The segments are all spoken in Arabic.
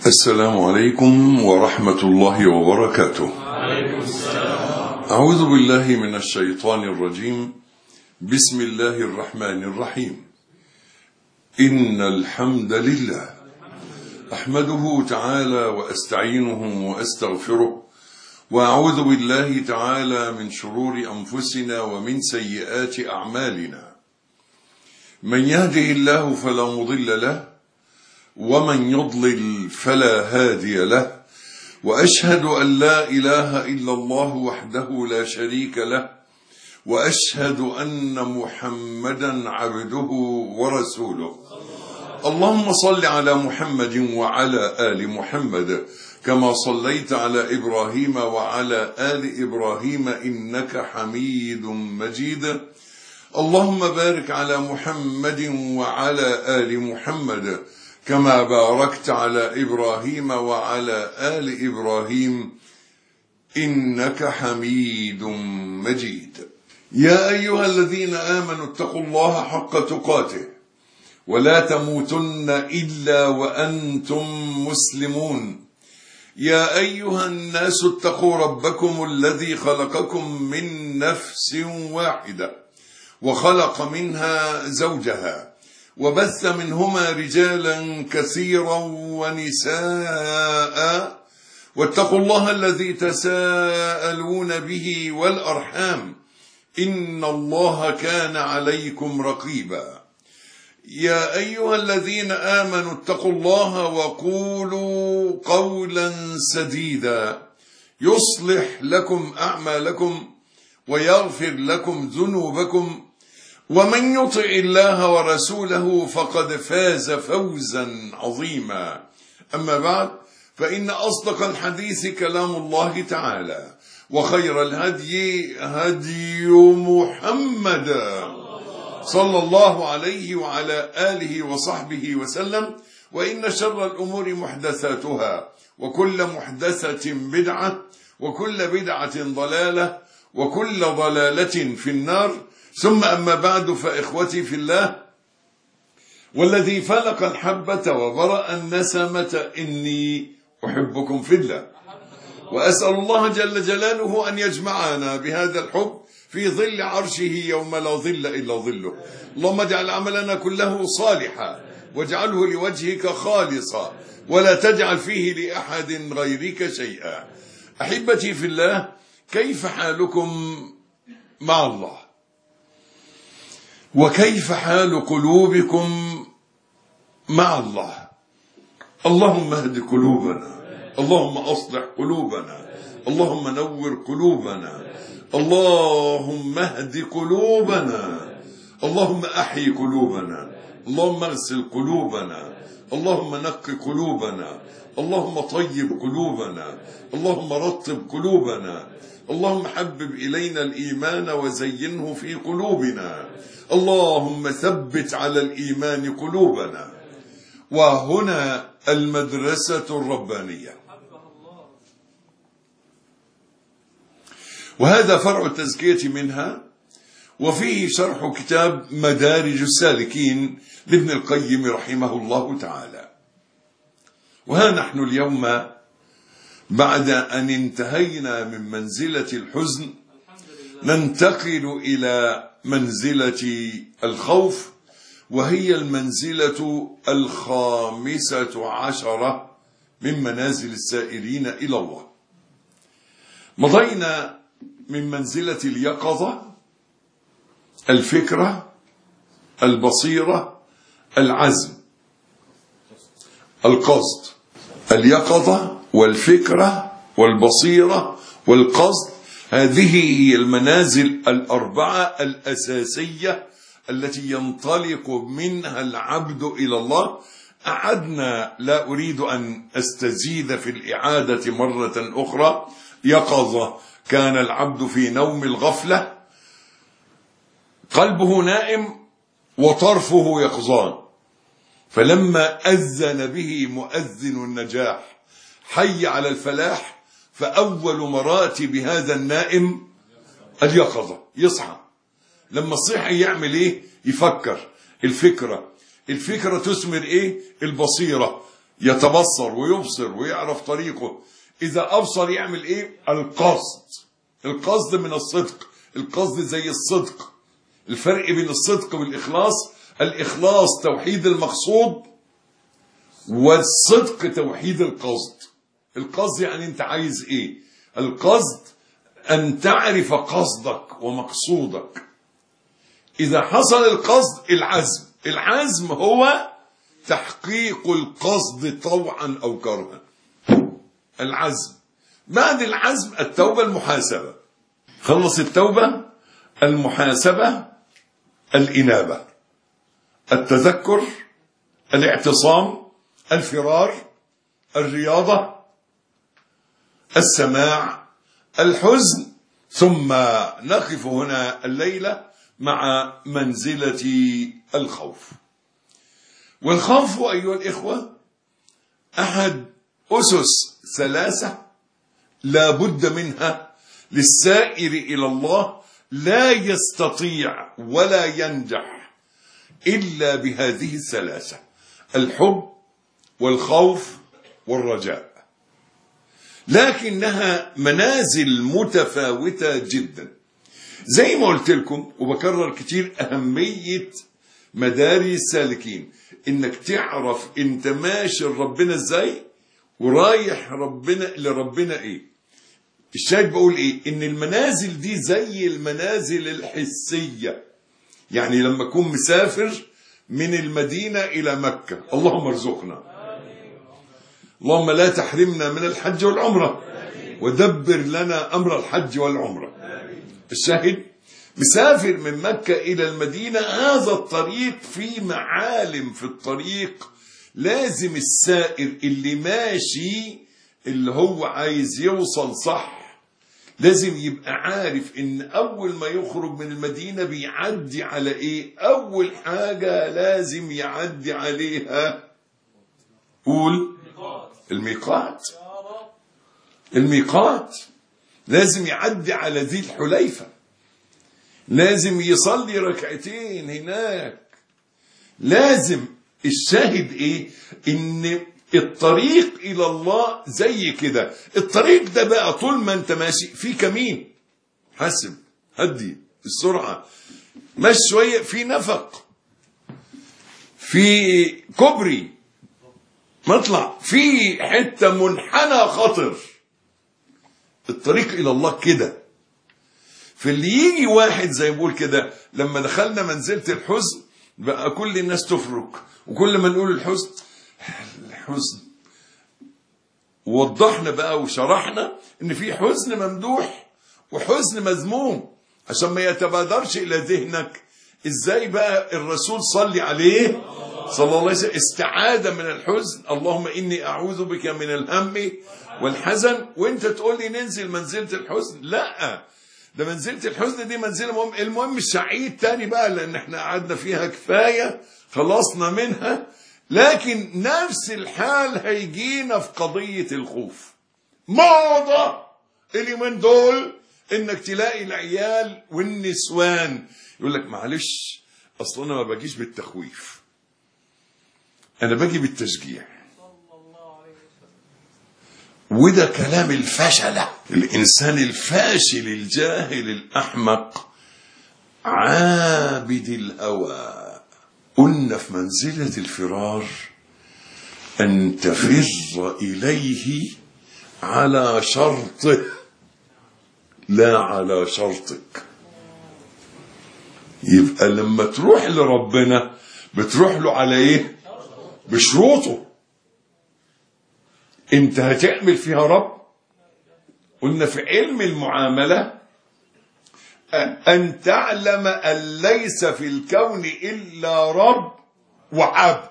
السلام عليكم ورحمة الله وبركاته. وعليكم السلام. أعوذ بالله من الشيطان الرجيم. بسم الله الرحمن الرحيم. إن الحمد لله أحمده تعالى وأستعينه وأستغفره، وأعوذ بالله تعالى من شرور أنفسنا ومن سيئات أعمالنا. من يهده الله فلا مضل له، ومن يضلل فلا هادي له، وأشهد أن لا إله إلا الله وحده لا شريك له، وأشهد أن محمدا عبده ورسوله. اللهم صل على محمد وعلى آل محمد كما صليت على إبراهيم وعلى آل إبراهيم إنك حميد مجيد. اللهم بارك على محمد وعلى آل محمد كما باركت على إبراهيم وعلى آل إبراهيم إنك حميد مجيد. يا أيها الذين آمنوا اتقوا الله حق تقاته ولا تموتن إلا وأنتم مسلمون. يا أيها الناس اتقوا ربكم الذي خلقكم من نفس واحدة وخلق منها زوجها وبث منهما رجالا كثيرا ونساء، واتقوا الله الذي تساءلون به والأرحام إن الله كان عليكم رقيبا. يا أيها الذين آمنوا اتقوا الله وقولوا قولا سديدا يصلح لكم أعمالكم ويغفر لكم ذنوبكم، ومن يطع الله ورسوله فقد فاز فوزا عظيما. أما بعد، فإن أصدق الحديث كلام الله تعالى، وخير الهدي هدي محمد صلى الله عليه وعلى آله وصحبه وسلم، وإن شر الأمور محدثاتها، وكل محدثة بدعة، وكل بدعة ضلالة، وكل ضلالة في النار. ثم أما بعد، فإخوتي في الله، والذي فلق الحبة وبرأ النسمة إني أحبكم في الله، وأسأل الله جل جلاله أن يجمعنا بهذا الحب في ظل عرشه يوم لا ظل إلا ظله. اللهم اجعل عملنا كله صالحا، واجعله لوجهك خالصا، ولا تجعل فيه لأحد غيرك شيئا. أحبتي في الله، كيف حالكم مع الله؟ وكيف حال قلوبكم مع الله؟ اللهم اهد قلوبنا، اللهم أصلح قلوبنا، اللهم نور قلوبنا، اللهم اهد قلوبنا، اللهم أحيي قلوبنا، اللهم اغسل قلوبنا، اللهم نق قلوبنا، اللهم طيب قلوبنا، اللهم رطب قلوبنا، اللهم حبب إلينا الإيمان وزينه في قلوبنا، اللهم ثبت على الإيمان قلوبنا. وهنا المدرسة الربانية، وهذا فرع التزكية منها، وفيه شرح كتاب مدارج السالكين لابن القيم رحمه الله تعالى. وها نحن اليوم بعد أن انتهينا من منزلة الحزن ننتقل إلى منزلة الخوف، وهي المنزلة 15 من منازل السائرين إلى الله. مضينا من منزلة اليقظة، الفكرة، البصيرة، العزم، القصد. اليقظة والفكرة والبصيرة والقصد، هذه هي المنازل الأربعة الأساسية التي ينطلق منها العبد إلى الله. أعدنا، لا أريد أن أستزيد في الإعادة مرة أخرى. يقظة، كان العبد في نوم الغفلة، قلبه نائم وطرفه يقظان، فلما أذن به مؤذن النجاح حي على الفلاح، فأول مراتب هذا النائم اليقظة، يصحى. لما الصحي يعمل ايه؟ يفكر. الفكرة تثمر ايه؟ البصيرة، يتبصر ويبصر ويعرف طريقه. إذا أبصر يعمل إيه؟ القصد. القصد من الصدق. القصد زي الصدق. الفرق بين الصدق والإخلاص: الإخلاص توحيد المقصود، والصدق توحيد القصد. القصد يعني أنت عايز إيه؟ القصد أن تعرف قصدك ومقصودك. إذا حصل القصد العزم. العزم هو تحقيق القصد طوعا أو كرها. العزم. بعد العزم التوبة، المحاسبة. خلص التوبة، المحاسبة، الإنابة، التذكر، الاعتصام، الفرار، الرياضة، السماع، الحزن. ثم نقف هنا الليلة مع منزلة الخوف. والخوف أيها الإخوة أحد أسس 3 لا بد منها للسائر إلى الله. لا يستطيع ولا ينجح إلا بهذه 3: الحب والخوف والرجاء. لكنها منازل متفاوتة جدا. زي ما قلت لكم وبكرر كتير، أهمية مدارس السالكين إنك تعرف أنت ماشي لربنا إزاي ورايح لربنا إيه. الشاهد بقول إيه؟ إن المنازل دي زي المنازل الحسية. يعني لما أكون مسافر من المدينة إلى مكة، اللهم ارزقنا، اللهم لا تحرمنا من الحج والعمرة، ودبر لنا أمر الحج والعمرة. الشاهد مسافر من مكة إلى المدينة، هذا الطريق فيه معالم في الطريق. لازم السائر اللي ماشي اللي هو عايز يوصل صح لازم يبقى عارف إن أول ما يخرج من المدينة بيعدي على إيه. أول حاجة لازم يعدي عليها، قول، الميقات. الميقات لازم يعدي على ذي الحليفة، لازم يصلي ركعتين هناك. لازم. الشاهد ايه؟ ان الطريق الى الله زي كده. الطريق ده بقى طول ما انت ماشي في كمين، حسب، هدي السرعة، ماشي شوية، في نفق، في كوبري مطلع، في حتة منحنى خطر. الطريق الى الله كده. فاللي يجي واحد زي ما بقول كده، لما دخلنا منزلة الحزن بقى كل الناس تفرك، وكل ما نقول الحزن ووضحنا بقى وشرحنا ان في حزن ممدوح وحزن مذموم عشان ما يتبادرش الى ذهنك. ازاي بقى الرسول صلي عليه صلى الله عليه وسلم استعاذ من الحزن: اللهم اني اعوذ بك من الهم والحزن، وانت تقول لي ننزل منزلة الحزن؟ لا، ده منزلة الحزن دي منزلة مهم. المهم السعيد تاني بقى، لان احنا قعدنا فيها كفاية، خلصنا منها. لكن نفس الحال هيجينا في قضية الخوف. موضة اليومين دول انك تلاقي العيال والنسوان يقول لك معلش اصلا انا ما باجيش بالتخويف، انا باجي بالتشجيع. وده كلام الفشلة. الإنسان الفاشل الجاهل الأحمق عابد الهوى. قلنا في منزلة الفرار أن تفر إليه على شرطه لا على شرطك. يبقى لما تروح لربنا بتروح له على إيه؟ بشروطه. انت هتعمل فيها رب. قلنا في علم المعاملة أن تعلم أن ليس في الكون إلا رب وعبد.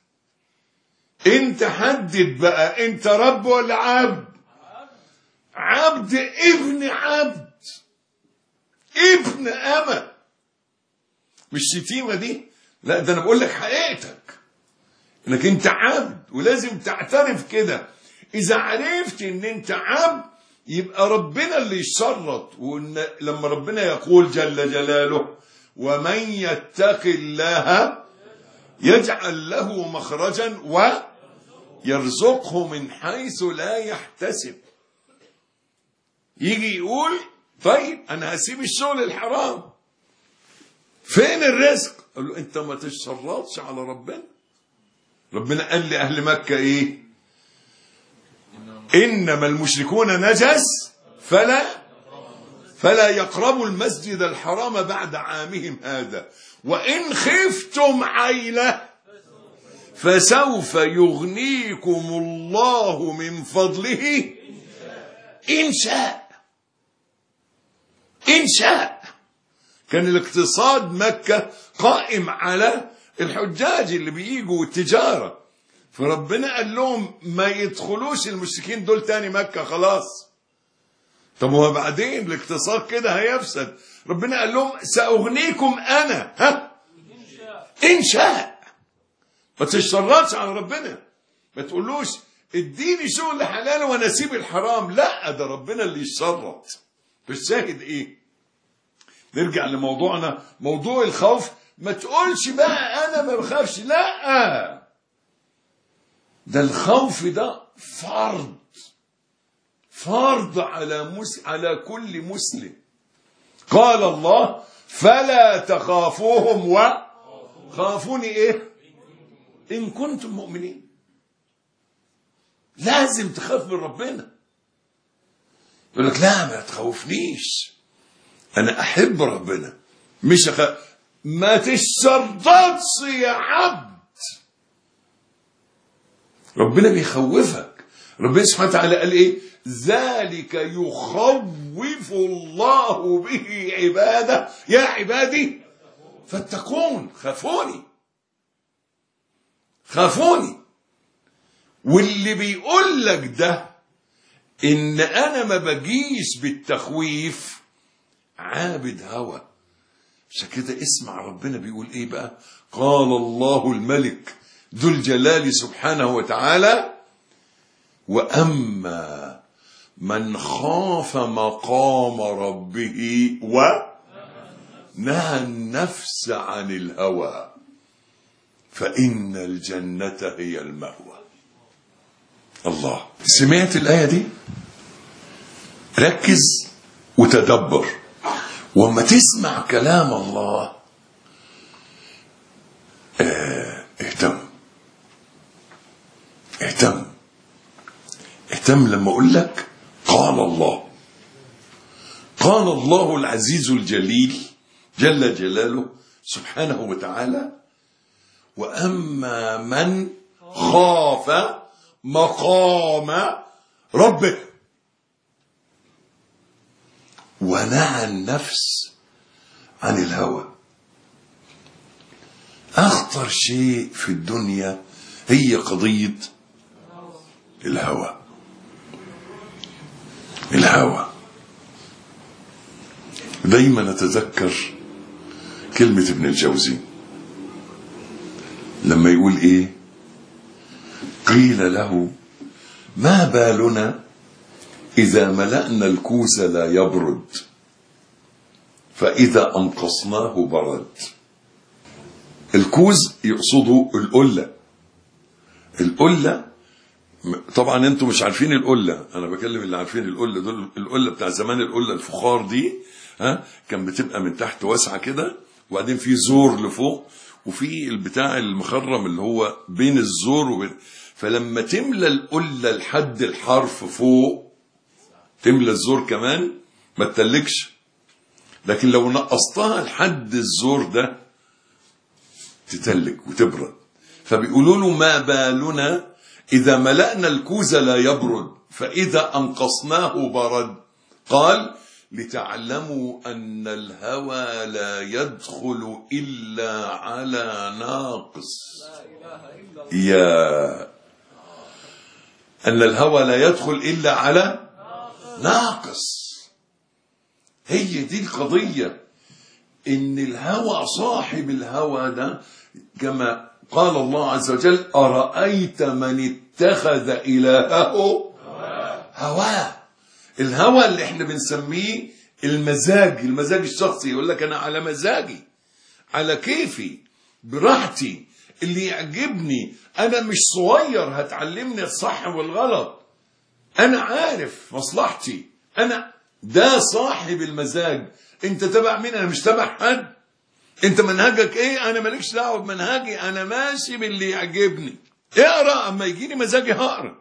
انت حدد بقى، انت رب ولا عبد؟ عبد، ابن عبد، ابن أمة. مش شتيمة دي، لا، ده أنا بقول لك حقيقتك انك انت عبد، ولازم تعترف كده. إذا عرفت إن أنت عبد يبقى ربنا اللي يشرط. لما ربنا يقول جل جلاله: ومن يتق الله يجعل له مخرجا يرزقه من حيث لا يحتسب. يجي يقول طيب أنا هسيب الشغل الحرام، فين الرزق؟ قال له أنت ما تشرطش على ربنا. ربنا قال لأهل مكة إيه؟ إنما المشركون نجس فلا يقربوا المسجد الحرام بعد عامهم هذا، وإن خفتم عيلة فسوف يغنيكم الله من فضله إن شاء. إن شاء. كان الاقتصاد مكة قائم على الحجاج اللي بييجوا والتجارة، فربنا قال لهم ما يدخلوش المشركين دول تاني مكة خلاص. طب هو بعدين الاقتصاد كده هيفسد. ربنا قال لهم سأغنيكم أنا إن شاء. ما تشترطش على ربنا، ما تقولوش اديني شغل حلال وانا اسيب الحرام، لا ده ربنا اللي يشرط. فالشاهد ايه؟ نرجع لموضوعنا، موضوع الخوف. ما تقولش بقى انا ما بخافش، لا، ده الخوف ده فرض على كل مسلم. قال الله فلا تخافوهم وخافوني ايه؟ ان كنتم مؤمنين. لازم تخاف من ربنا. يقول لك لا ما تخوفنيش، انا احب ربنا مش اخاف. ما تشرطش يا عبد، ربنا بيخوفك. ربنا سبحانه وتعالى قال ايه؟ ذلك يخوف الله به عباده يا عبادي فاتقون. خافوني. واللي بيقول لك ده ان انا ما بجيش بالتخويف عابد هوى. عشان كده اسمع ربنا بيقول ايه بقى؟ قال الله الملك ذو الجلال سبحانه وتعالى واما من خاف مقام ربه ونهى النفس عن الهوى فإن الجنة هي المأوى. الله. سمعت الآية دي؟ ركز وتدبر. وما تسمع كلام الله اهتم لما أقول لك قال الله العزيز الجليل جل جلاله سبحانه وتعالى وأما من خاف مقام ربه ونهى النفس عن الهوى. أخطر شيء في الدنيا هي قضية الهوى. دايما أتذكر كلمة ابن الجوزي لما يقول ايه؟ قيل له ما بالنا إذا ملأنا الكوز لا يبرد فإذا أنقصناه برد. الكوز يقصده القلة. طبعا انتم مش عارفين القلة، انا بكلم اللي عارفين القلة دول. القلة بتاع زمان، القلة الفخار دي كان بتبقى من تحت واسعة كده، وبعدين في زور لفوق، وفي البتاع المخرم اللي هو بين الزور فلما تملى القلة لحد الحرف فوق تملى الزور كمان ما تتلكش، لكن لو نقصتها لحد الزور ده تتلك وتبرد. فبيقولوا له ما بالنا إذا ملأنا الكوز لا يبرد فإذا أنقصناه برد. قال لتعلموا أن الهوى لا يدخل إلا على ناقص. أن الهوى لا يدخل إلا على ناقص. هي دي القضية، إن الهوى صاحب الهوى ده كما قال الله عز وجل أرأيت من اتخذ إلهه هواه. الهوى اللي احنا بنسميه المزاج الشخصي، يقول لك أنا على مزاجي على كيفي براحتي اللي يعجبني. أنا مش صغير هتعلمني الصح والغلط، أنا عارف مصلحتي، أنا ده صاحب المزاج. أنت تبع مين؟ أنا مش تبع حد. أنت منهجك إيه؟ أنا مالكش دعوة بمنهجي، أنا ماشي باللي يعجبني. اقرأ، أما يجيني مزاجي هقرأ.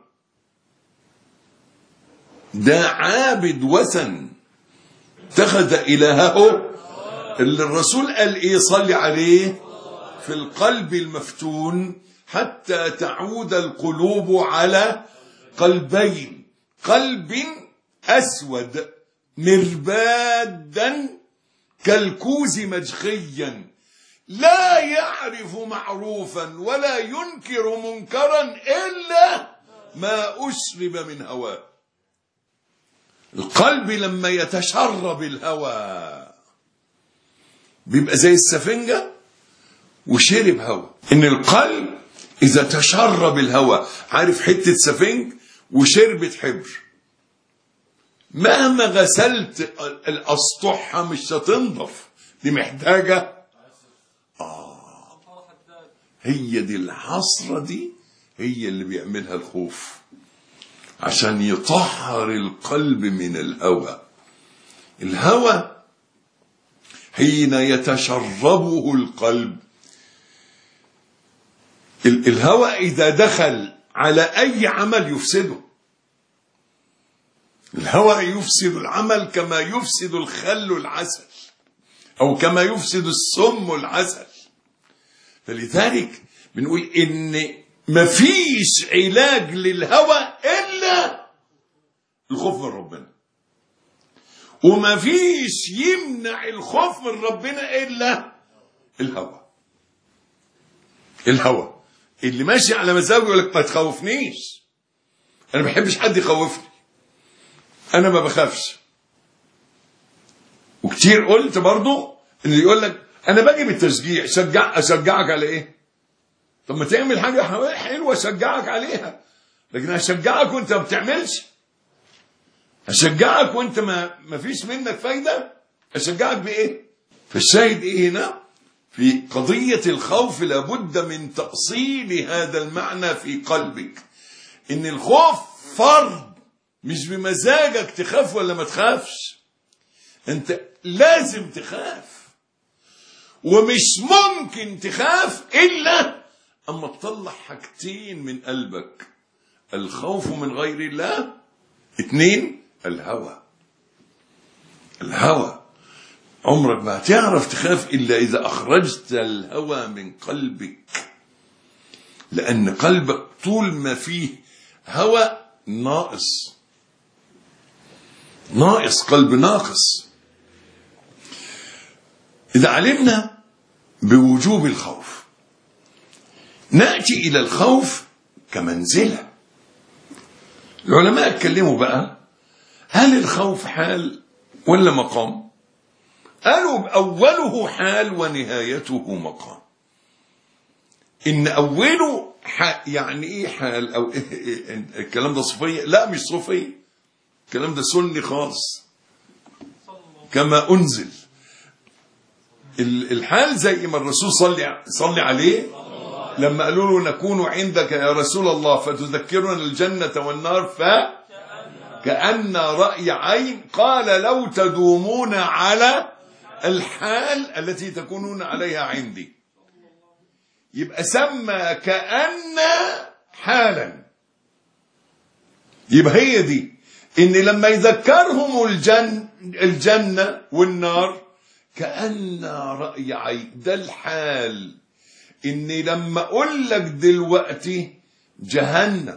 ده عابد وثن اتخذ إلهه، اللي الرسول قال إيه؟ صلي عليه في القلب المفتون حتى تعود القلوب على قلبين، قلب أسود مربادا كالكوز مجخيا لا يعرف معروفا ولا ينكر منكرا إلا ما أشرب من هواه. القلب لما يتشرب الهوى بيبقى زي السفنجة وشرب هوى. إن القلب إذا تشرب الهوى، عارف حتة سفنج وشربت حبر، مهما غسلت الأسطحة مش هتنضف، دي محتاجة هي دي الحسرة، دي هي اللي بيعملها الخوف عشان يطهر القلب من الهوى. الهوى حين يتشربه القلب، الهوى إذا دخل على أي عمل يفسده. الهوى يفسد العمل كما يفسد الخل العسل، أو كما يفسد السم العسل. فلذلك بنقول إن مفيش علاج للهوى إلا الخوف من ربنا، ومفيش يمنع الخوف من ربنا إلا الهوى. الهوى اللي ماشي على مزاجه يقول لك ما تخوفنيش، أنا ما بحبش حد يخوفني، أنا ما بخافش. وكتير قلت برضو اللي يقول لك أنا باجي بالتشجيع، أشجعك على إيه؟ طب ما تعمل حاجة حلوة أشجعك عليها، لكن أشجعك وأنت ما بتعملش، أشجعك وأنت ما فيش منك فايدة، أشجعك بإيه؟ فالشاهد إيه هنا؟ في قضية الخوف لابد من تأصيل هذا المعنى في قلبك، إن الخوف فرض، مش بمزاجك تخاف ولا ما تخافش، أنت لازم تخاف، ومش ممكن تخاف إلا أما تطلع حاجتين من قلبك: الخوف من غير الله، 2 الهوى. الهوى عمرك ما هتعرف تخاف إلا إذا أخرجت الهوى من قلبك، لأن قلبك طول ما فيه هوى ناقص، قلب ناقص. إذا علمنا بوجوب الخوف نأتي إلى الخوف كمنزلة. العلماء اتكلموا بقى، هل الخوف حال ولا مقام؟ قالوا أوله حال ونهايته مقام. إن أوله يعني إيه حال؟ أو إيه الكلام ده صوفية؟ لا مش صوفية، الكلام ده سني خالص كما أنزل. الحال زي ما الرسول صلي عليه لما قالوا له نكون عندك يا رسول الله فتذكرنا الجنة والنار فكأن رأي عين، قال لو تدومون على الحال التي تكونون عليها عندي. يبقى سمى كأن حالا، يبقى هي دي إن لما يذكرهم الجنة والنار كأن رأي عين، ده الحال. إني لما أقول لك دلوقتي جهنم،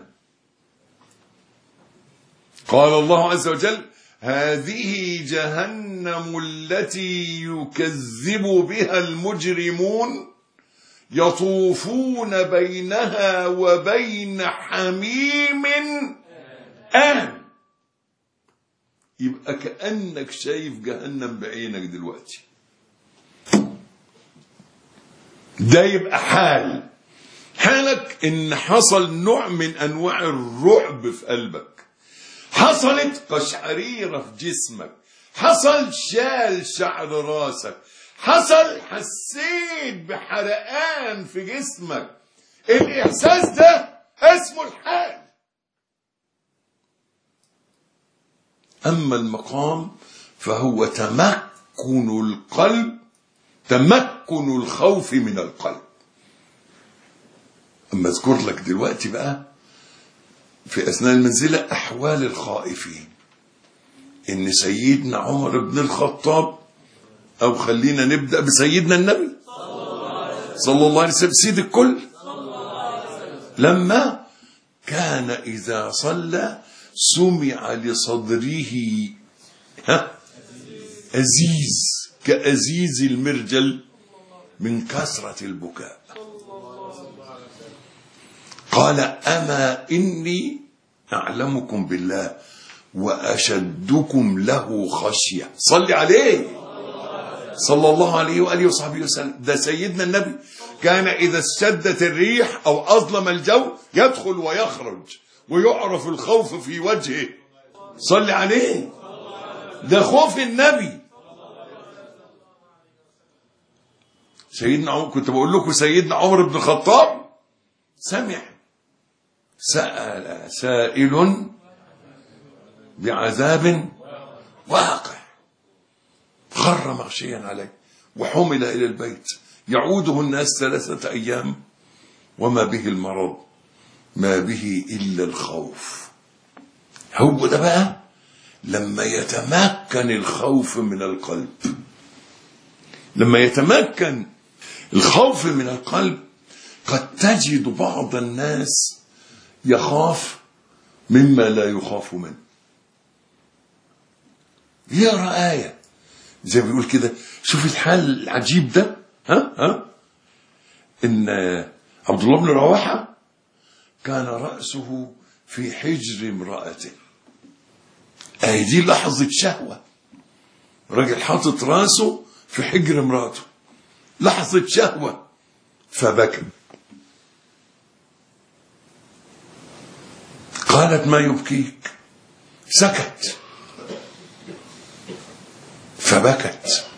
قال الله عز وجل هذه جهنم التي يكذب بها المجرمون يطوفون بينها وبين حميم آن. يبقى كأنك شايف جهنم بعينك دلوقتي. ده يبقى حالك ان حصل نوع من انواع الرعب في قلبك، حصلت قشعريرة في جسمك، حصل شال شعر راسك، حسيت بحرقان في جسمك، الإحساس ده اسمه الحال. أما المقام فهو تمكن القلب، تمكن الخوف من القلب. أما أذكر لك دلوقتي بقى في أثناء المنزلة أحوال الخائفين. إن سيدنا عمر بن الخطاب، أو خلينا نبدأ بسيدنا النبي صلى الله عليه وسلم سيد الكل، لما كان إذا صلى سمع لصدره أزيز كأزيز المرجل من كثرة البكاء. قال أما إني أعلمكم بالله وأشدكم له خشية. صلي عليه صلى الله عليه وآله وصحبه وسلم. ده سيدنا النبي كان إذا اشتدت الريح أو أظلم الجو يدخل ويخرج ويعرف الخوف في وجهه. صلي عليه، ده خوف النبي. سيدنا عمر، كنت بقول لكم سيدنا عمر بن الخطاب سمع سأل سائل بعذاب واقع، خر مغشيا عليه وحمل إلى البيت يعوده الناس 3 أيام وما به المرض، ما به إلا الخوف. هو ده بقى لما يتمكن الخوف من القلب. لما يتمكن الخوف من القلب قد تجد بعض الناس يخاف مما لا يخاف منه. يقرأ آية زي ما بيقول كده، شوف الحال العجيب ده. إن عبد الله بن رواحة كان رأسه في حجر امرأته. دي لحظة شهوة، راجل حاطط رأسه في حجر امرأته، لحظة شهوة، فبكى. قالت ما يبكيك؟ سكت فبكت.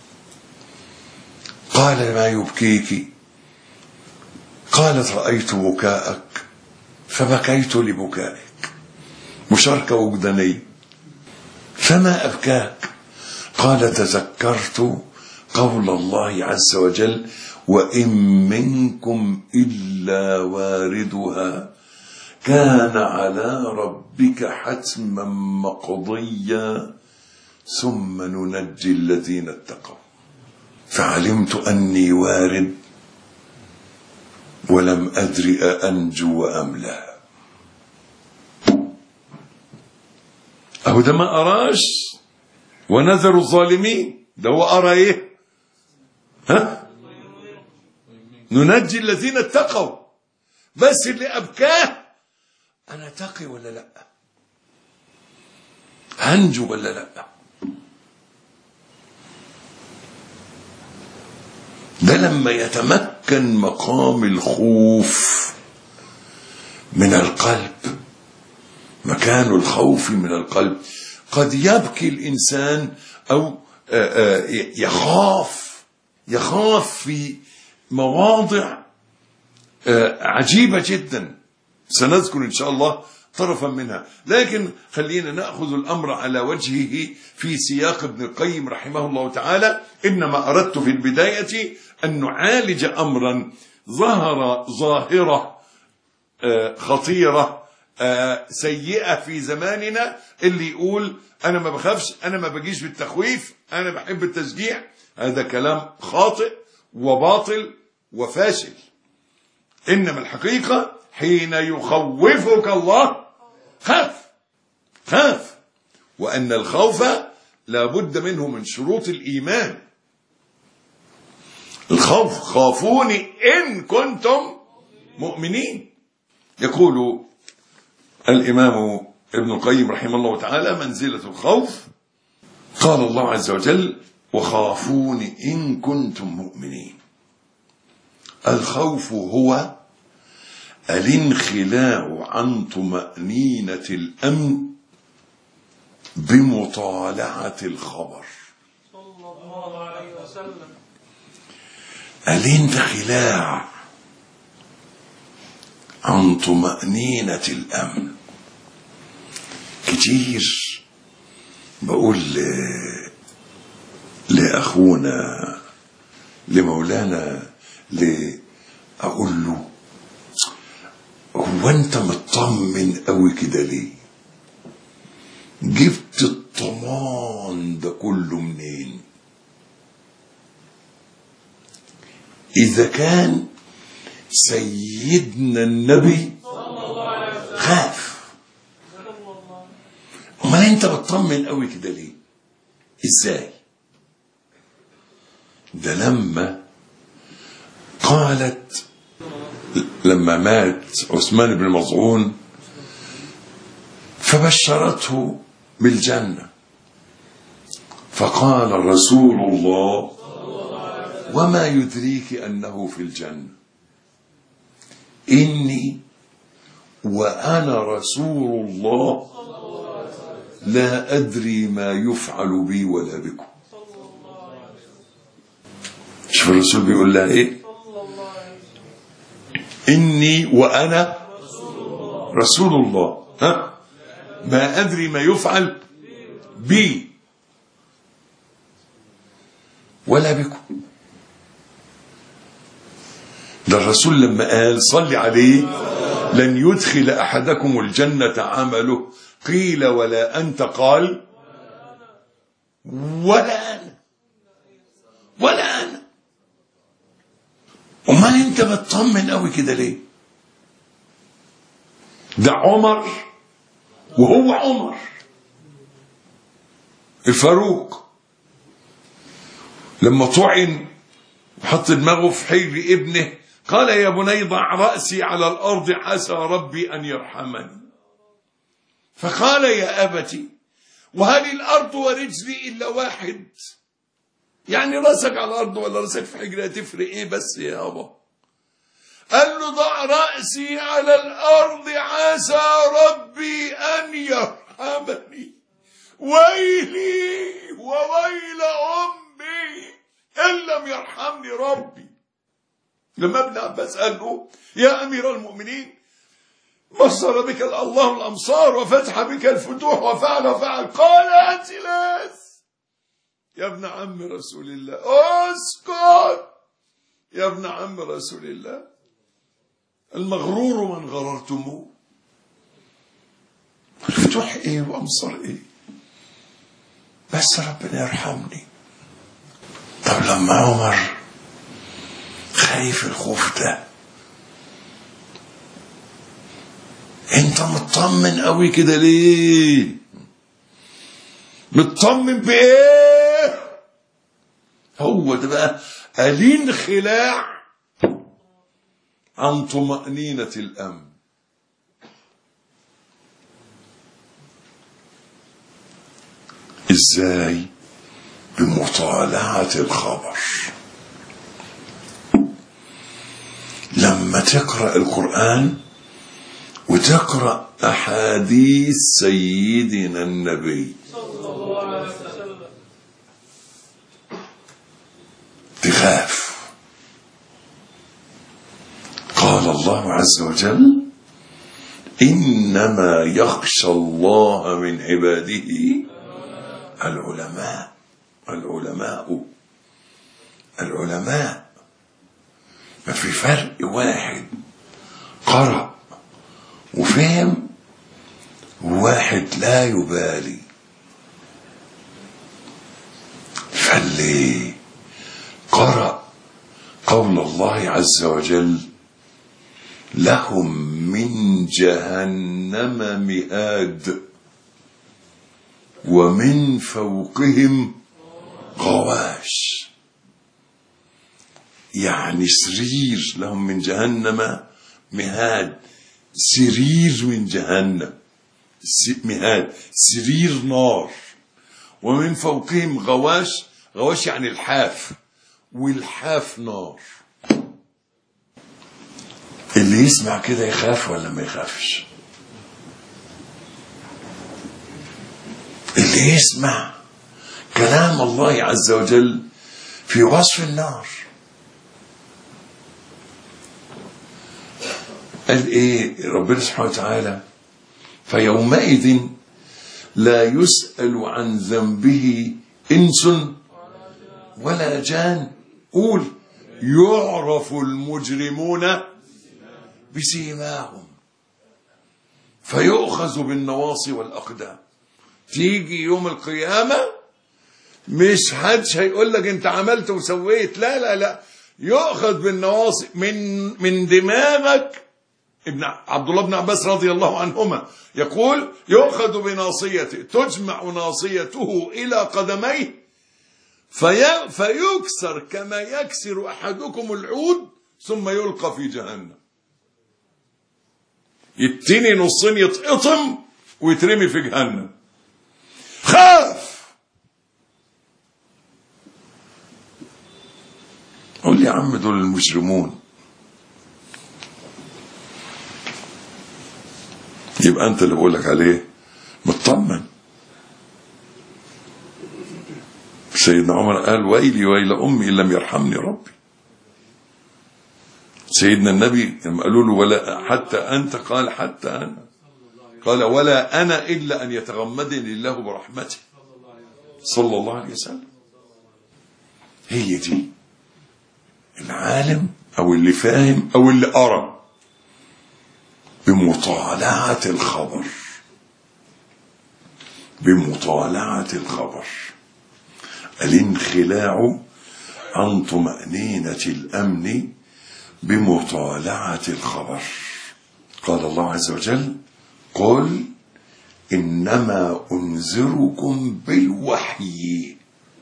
قال ما يبكيك؟ قالت رأيت بكاءك فبكيت لبكائك، مشاركة وجدانية. فما أبكاك؟ قال تذكرت قول الله عز وجل وإن منكم إلا واردها كان على ربك حتما مقضيا ثم ننجي الذين اتقوا فعلمت أني وارد ولم أدري أأنجو أم لا. أهو ده ما أراش ونذر الظالمين، ده هو أرى إيه؟ ننجي الذين اتقوا. بس اللي أبكاه أنا تقي ولا لا؟ هنجو ولا لا؟ ده لما يتمكن مقام الخوف من القلب، مكان الخوف من القلب. قد يبكي الإنسان أو يخاف في مواضع عجيبة جدا، سنذكر إن شاء الله طرفا منها، لكن خلينا نأخذ الأمر على وجهه في سياق ابن القيم رحمه الله تعالى. إنما أردت في البداية أن نعالج أمرا ظاهرة خطيرة سيئة في زماننا، اللي يقول أنا ما بخافش، أنا ما بجيش بالتخويف، أنا بحب التشجيع. هذا كلام خاطئ وباطل وفاشل. إنما الحقيقة حين يخوفك الله خاف، وأن الخوف لا بد منه من شروط الإيمان. الخوف خافوني إن كنتم مؤمنين. يقول الإمام ابن القيم رحمه الله تعالى منزلة الخوف، قال الله عز وجل وخافوني إن كنتم مؤمنين. الخوف هو الانخلاع عن طمأنينة الأمن بمطالعة الخبر. الانخلاع عن طمأنينة الأمن. كتير بقول لأخونا لمولانا أقول له هو أنت مطمن قوي كده ليه؟ جبت الطمان ده كله منين؟ إذا كان سيدنا النبي خاف، امال انت بتطمن قوي كده ليه؟ ازاي؟ ده لما مات عثمان بن مظعون فبشرته بالجنة، فقال رسول الله وما يدريك أنه في الجنة؟ إني وأنا رسول الله لا أدري ما يفعل بي ولا بكم. شوف الرسول بيقول لها إيه؟ إني وأنا رسول الله ما أدري ما يفعل بي ولا بكم. ده الرسول لما قال صلي عليه لن يدخل أحدكم الجنة عمله، قيل ولا أنت؟ قال ولا أنا ولا أنا. امال انت بتطمن قوي كده ليه؟ ده عمر وهو عمر الفاروق لما طعن وحط دماغه في حجر ابنه قال يا بني ضع رأسي على الأرض عسى ربي أن يرحمني. فقال يا أبتي وهل الأرض ورجلي إلا واحد؟ يعني راسك على الأرض ولا راسك في حجرة تفرق إيه بس يا أبا؟ قال له ضع رأسي على الأرض عسى ربي أن يرحمني. ويلي وويل أمي إن لم يرحمني ربي. لما ابن عباس قال له يا أمير المؤمنين مصر بك الله الأمصار وفتح بك الفتوح وفعل قال أنتلاس يا ابن عم رسول الله اسكت يا ابن عم رسول الله، المغرور من غررتموه. الفتوح ايه وامصار ايه؟ بس ربنا يرحمني. طب لما عمر خايف الخوف ده انت مطمن قوي كده ليه؟ مطمن بايه؟ هو ده بقى الانخلاع عن طمأنينة الأمن. ازاي؟ بمطالعة الخبر. لما تقرأ القرآن وتقرأ أحاديث سيدنا النبي تخاف. قال الله عز وجل إنما يخشى الله من عباده العلماء. ما في فرق واحد قرأ وفهم وواحد لا يبالي. فاللي قرأ قول الله عز وجل لهم من جهنم مهاد ومن فوقهم غواش، يعني سرير لهم من جهنم مهاد، سرير من جهنم، مهاد سرير نار، ومن فوقهم غواش، غواش يعني الحاف، والحاف نار. اللي يسمع كده يخاف ولا ما يخافش؟ اللي يسمع كلام الله عز وجل في وصف النار. قال ايه ربنا سبحانه وتعالى؟ فيومئذ لا يسأل عن ذنبه إنس ولا جان. قول يعرف المجرمون بسيماهم فيؤخذ بالنواصي والأقدام. تيجي يوم القيامة مش حدش هيقول لك انت عملت وسويت، لا لا لا، يؤخذ بالنواصي من دماغك. ابن عبد الله بن عباس رضي الله عنهما يقول يؤخذ بناصيته، تجمع ناصيته إلى قدميه فيكسر كما يكسر أحدكم العود ثم يلقى في جهنم. يتني نصين يتقطم ويترمي في جهنم. خاف. قول لي يا عم دول المجرمون، يبقى انت اللي بقولك عليه مطمن. سيدنا عمر قال ويلي ويل امي ان لم يرحمني ربي. سيدنا النبي لما قالوا له ولا حتى انت، قال حتى انا، قال ولا انا الا ان يتغمدني الله برحمته صلى الله عليه وسلم. هي دي العالم او اللي فاهم او اللي قرأ بمطالعة الخبر، بمطالعة الخبر. الانخلاع عن طمأنينة الأمن بمطالعة الخبر. قال الله عز وجل قل إنما أنذركم بالوحي.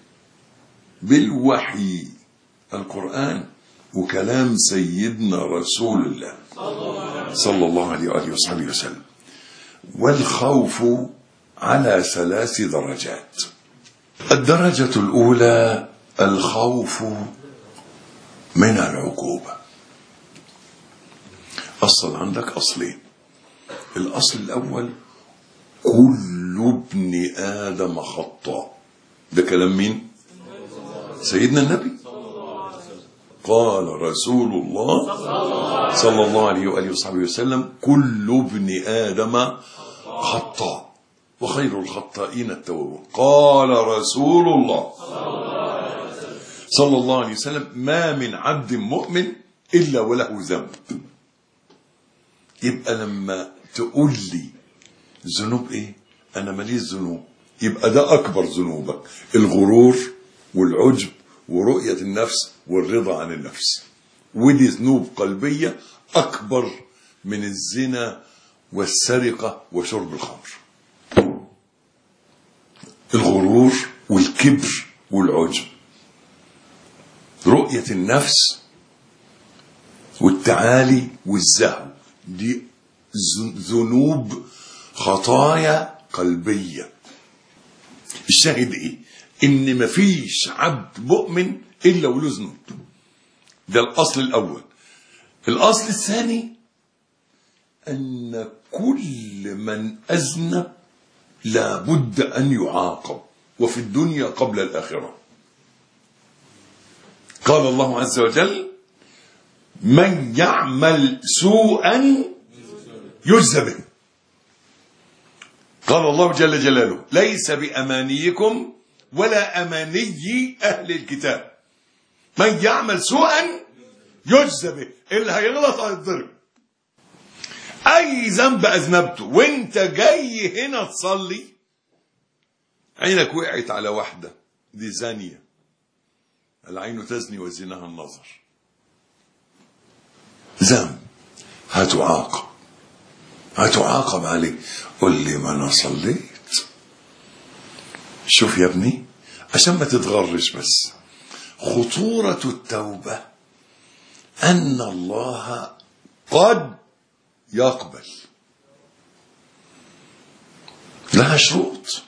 بالوحي القرآن وكلام سيدنا رسول الله صلى الله عليه وآله وصحبه وسلم. والخوف على 3 درجات. الدرجة الأولى الخوف من العقوبة. أصل عندك أصلين. الأصل الأول كل ابن آدم خطاء. ده كلام مين؟ سيدنا النبي. قال رسول الله صلى الله عليه وآله وصحبه وسلم كل ابن آدم خطاء وخير الخطائين التوابون. قال رسول الله صلى الله عليه وسلم ما من عبد مؤمن إلا وله ذنب. يبقى لما تقول لي ذنوب ايه؟ انا ماليش ذنوب، يبقى ده اكبر ذنوبك الغرور والعجب ورؤية النفس والرضا عن النفس. ودي ذنوب قلبية اكبر من الزنا والسرقة وشرب الخمر. الغرور والكبر والعجب، رؤية النفس والتعالي والزهو، دي ذنوب خطايا قلبية. الشاهد ايه؟ ان مفيش عبد مؤمن الا وله ذنوب. ده الاصل الاول. الاصل الثاني ان كل من اذنب لابد ان يعاقب، وفي الدنيا قبل الاخره. قال الله عز وجل من يعمل سوءا يجزى به. قال الله جل جلاله ليس بأمانيكم ولا أماني أهل الكتاب، من يعمل سوءا يجزى به. اللي هيغلط هيتضرب. أي ذنب أذنبته وانت جاي هنا تصلي، عينك وقعت على واحدة دي زانية، العين تزني وزناها النظر، ذنب، هتعاقب عليه. قل لي ما انا صليت. شوف يا ابني عشان ما تتغرش، بس خطورة التوبة ان الله قد يقبل، لها شروط.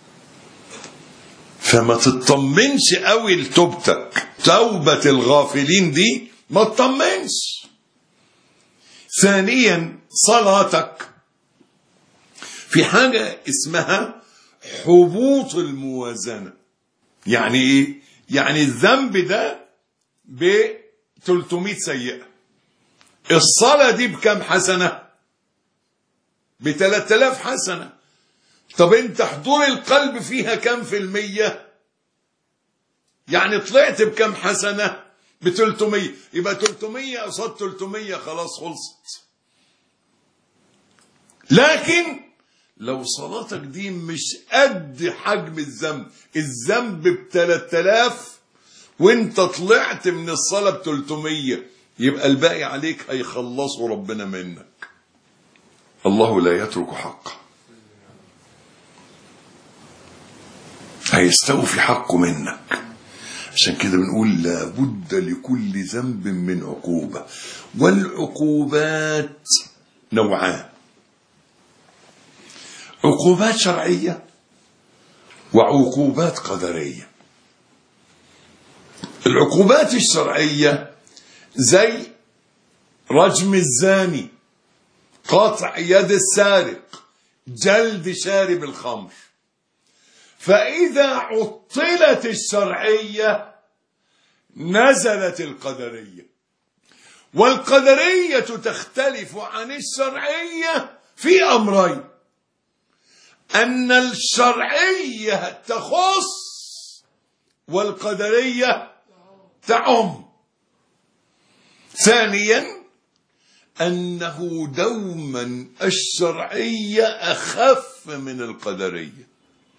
فما تطمنش قوي لتوبتك، توبة الغافلين دي ما تطمنش. ثانيا صلاتك في حاجة اسمها حبوط الموازنة. يعني ايه؟ يعني الذنب ده ب 300 سيئة. الصلاة دي بكم حسنة؟ ب 3000 حسنة. طب انت حضور القلب فيها كم في المية؟ يعني طلعت بكم حسنة؟ ب 300. يبقى 300 قصاد 300 خلاص خلصت. لكن لو صلاتك دي مش قد حجم الذنب ب 3000 وانت طلعت من الصلاة ب 300، يبقى الباقي عليك هيخلصوا ربنا منك. الله لا يترك حقه، هيستوفي حقه منك. عشان كده بنقول لابد لكل ذنب من عقوبة، والعقوبات نوعان: عقوبات شرعية وعقوبات قدرية. العقوبات الشرعية زي رجم الزاني، قطع يد السارق، جلد شارب الخمر. فإذا عطلت الشرعية نزلت القدرية، والقدرية تختلف عن الشرعية في أمرين: أن الشرعية تخص والقدرية تعم. ثانيا أنه دوما الشرعية أخف من القدرية.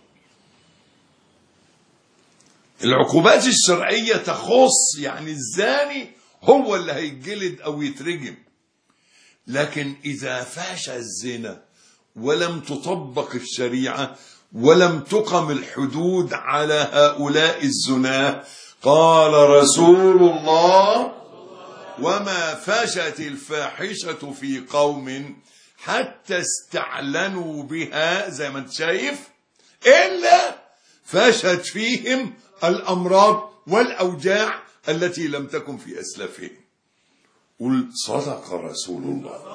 العقوبات الشرعية تخص، يعني الزاني هو اللي هيتجلد أو يترجم. لكن إذا فاش الزنا ولم تطبق الشريعة ولم تقم الحدود على هؤلاء الزناه، قال رسول الله: وما فشت الفاحشة في قوم حتى استعلنوا بها، زي ما انت شايف، إلا فشت فيهم الأمراض والأوجاع التي لم تكن في أسلافهم. قل صدق رسول الله.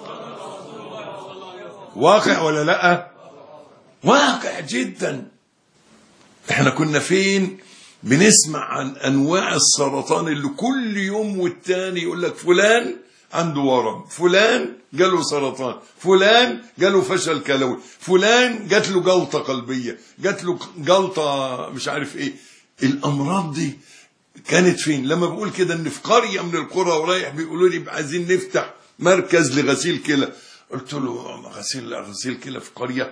واقع ولا لا؟ واقع جدا. احنا كنا فين بنسمع عن انواع السرطان اللي كل يوم والتاني يقول لك فلان عنده ورم، فلان جاله سرطان، فلان جاله فشل كلوي، فلان جات له جلطة قلبية، جات له جلطة مش عارف ايه. الامراض دي كانت فين؟ لما بقول كده ان في قرية من القرى ورايح بيقولوا لي عايزين نفتح مركز لغسيل كلى، قلت له غسيل كلى في قرية؟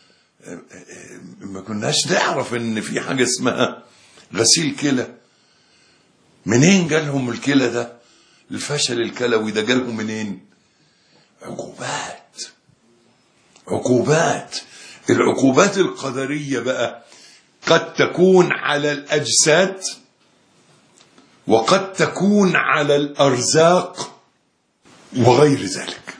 ما كناش نعرف ان في حاجة اسمها غسيل كلى. منين جالهم الكلى ده؟ الفشل الكلوي ده جالهم منين؟ عقوبات. العقوبات القدرية بقى قد تكون على الأجساد وقد تكون على الأرزاق وغير ذلك.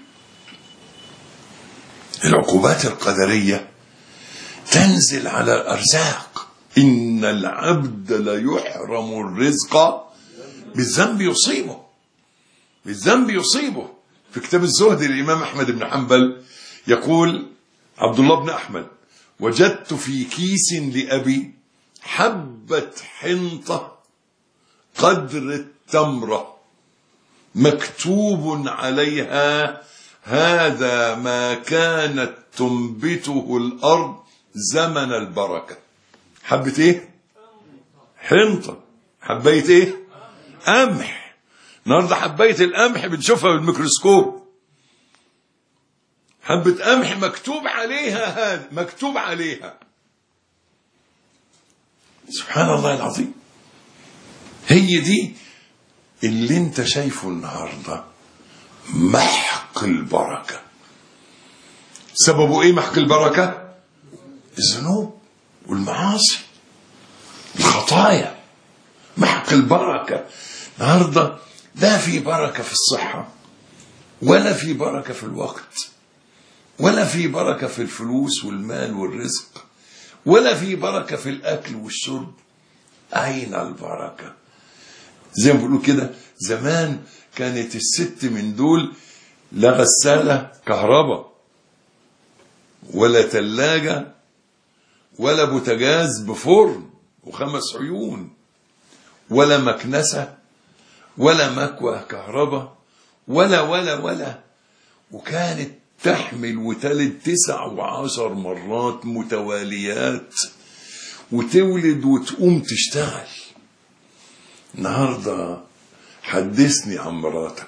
العقوبات القدرية تنزل على الأرزاق. إن العبد لا يحرم الرزق بالذنب يصيبه. في كتاب الزهد للإمام أحمد بن حنبل يقول عبد الله بن أحمد: وجدت في كيس لأبي حبة حنطة قدر التمرة مكتوب عليها: هذا ما كانت تنبته الأرض زمن البركة. حبة ايه؟ حنطة. حباية ايه؟ قمح. النهارده حباية القمح بنشوفها بالميكروسكوب. حبة قمح مكتوب عليها، هذا مكتوب عليها. سبحان الله العظيم. هي دي اللي انت شايفه النهارده محق البركة. سببه ايه محق البركة؟ الذنوب والمعاصي، الخطايا. محق البركة النهارده لا في بركة في الصحة، ولا في بركة في الوقت، ولا في بركة في الفلوس والمال والرزق، ولا في بركة في الأكل والشرب. أين البركة؟ زي ما بيقولوا كده، زمان كانت الست من دول لا غسالة كهرباء ولا تلاجة ولا بوتاجاز بفرن و5 عيون، ولا مكنسة ولا مكوى كهرباء ولا وكانت تحمل وتلد 9 و10 مرات متواليات، وتولد وتقوم تشتغل. النهارده حدثني عن مراتك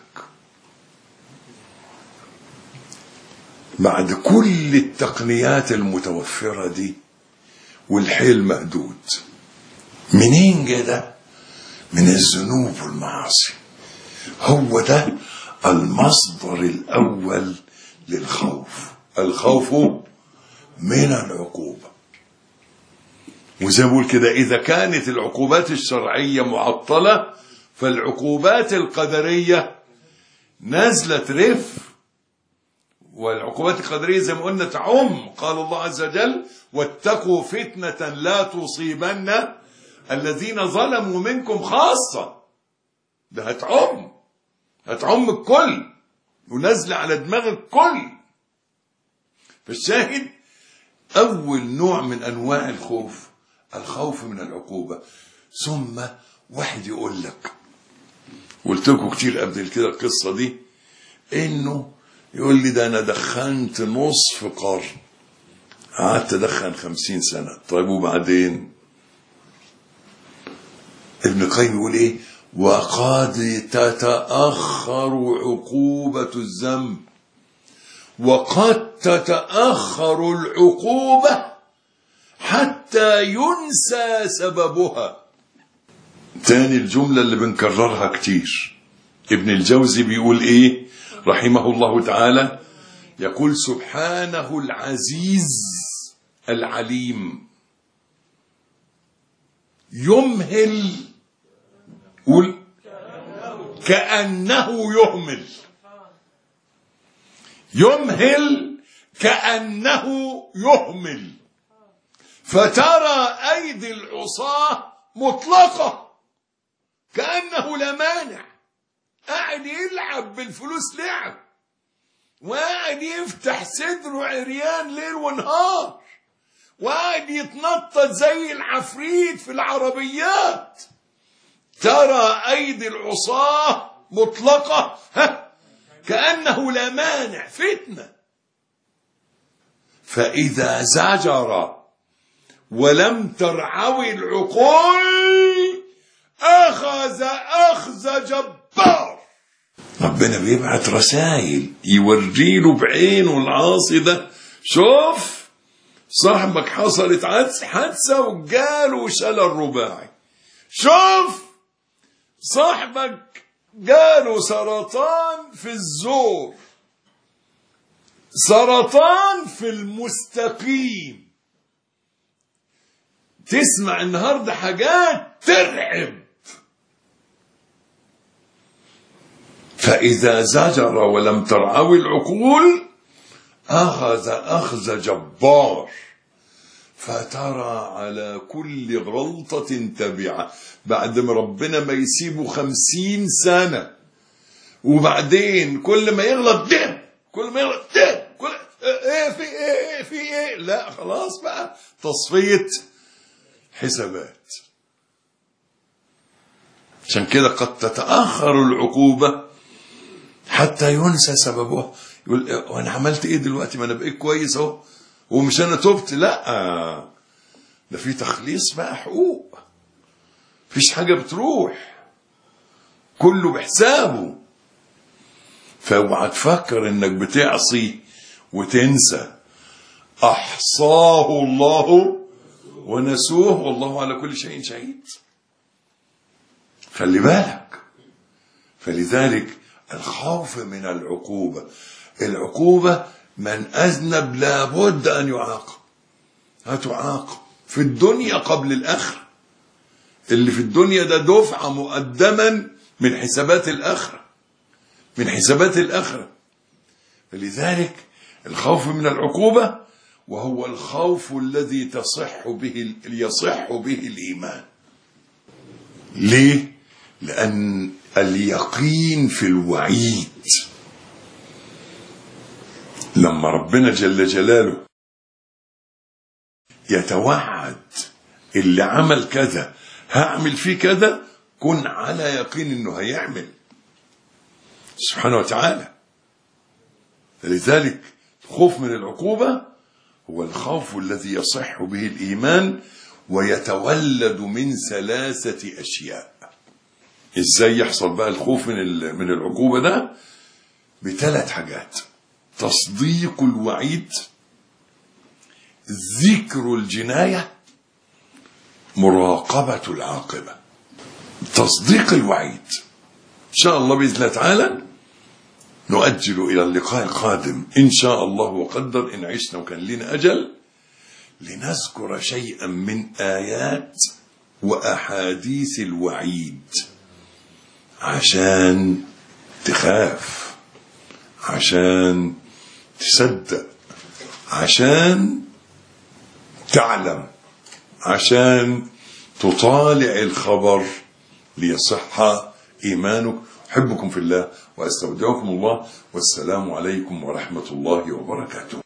بعد كل التقنيات المتوفرة دي والحيل مهدود. منين جدا؟ من الذنوب والمعاصي. هو ده المصدر الأول للخوف، الخوف من العقوبة. وزي ما بقول كده، إذا كانت العقوبات الشرعية معطلة فالعقوبات القدرية نزلت رف. والعقوبات القدرية زي ما قلنا تعم، قال الله عز وجل: واتقوا فتنة لا تصيبن الذين ظلموا منكم خاصة. ده هتعم الكل ونزل على دماغ الكل. فالشاهد أول نوع من أنواع الخوف الخوف من العقوبة. ثم واحد يقول لك، قلت لكم كتير قبل كده القصة دي، إنه يقول لي ده أنا دخنت نصف قرن، قعدت أدخن 50 سنة. طيب وبعدين؟ ابن القيم يقول إيه؟ وقد تتأخر عقوبة الذنب، وقد تتأخر العقوبة حتى ينسى سببها. تاني الجملة اللي بنكررها كتير. ابن الجوزي بيقول إيه رحمه الله تعالى؟ يقول: سبحانه العزيز العليم يمهل، قول كأنه يهمل، يمهل كأنه يهمل، فترى أيدي العصاة مطلقة كأنه لا مانع، قاعد يلعب بالفلوس لعب، وقاعد يفتح صدره عريان ليل ونهار، وقاعد يتنطط زي العفريت في العربيات. ترى أيدي العصاة مطلقة كأنه لا مانع، فتنة. فإذا زجر ولم ترعوي العقول أخذ أخذ جبار. ربنا بيبعت رسائل يوريله بعينه العاصي ده: شوف صاحبك حصلت حادثة وجاله وشال الرباعي، شوف صاحبك جاله سرطان في الزور، سرطان في المستقيم. تسمع النهارده حاجات ترعب. فإذا زجر ولم ترعوي العقول أخذ أخذ جبار، فترى على كل غلطة تبعة. بعد ما ربنا ما يسيبه 50 سنة، وبعدين كل ما يغلط ده، كل ما يغلط ده، في ايه لا خلاص بقى تصفية حسابات. عشان كده قد تتأخر العقوبة حتى ينسى سببها. يقول: وانا عملت ايه دلوقتي؟ ما انا بقيت كويس اهو، ومش انا تبت. لا، ده في تخليص بقى، حقوق، مفيش حاجة بتروح، كله بحسابه. فاوعى تفكر انك بتعصي وتنسى. احصاه الله ونسوه والله على كل شيء شهيد. خلي بالك. فلذلك الخوف من العقوبة. العقوبة من أذنب لابد أن يعاقب، هتعاقب في الدنيا قبل الآخرة. اللي في الدنيا ده دفعة مقدما من حسابات الآخرة، من حسابات الآخرة. فلذلك الخوف من العقوبة وهو الخوف الذي يصح به الإيمان. ليه؟ لأن اليقين في الوعيد. لما ربنا جل جلاله يتوعد اللي عمل كذا هعمل فيه كذا، كن على يقين انه هيعمل سبحانه وتعالى. لذلك الخوف من العقوبة هو الخوف الذي يصح به الإيمان ويتولد من 3 أشياء. ازاي يحصل بقى الخوف من العقوبة ده؟ ب3 حاجات: تصديق الوعيد، ذكر الجناية، مراقبة العاقبة. تصديق الوعيد إن شاء الله بإذن الله تعالى نؤجل إلى اللقاء القادم إن شاء الله وقدر، إن عشنا وكان لنا أجل، لنذكر شيئا من آيات وأحاديث الوعيد عشان تخاف، عشان تصدق، عشان تعلم، عشان تطالع الخبر ليصح إيمانك. أحبكم في الله وأستودعكم الله، والسلام عليكم ورحمة الله وبركاته.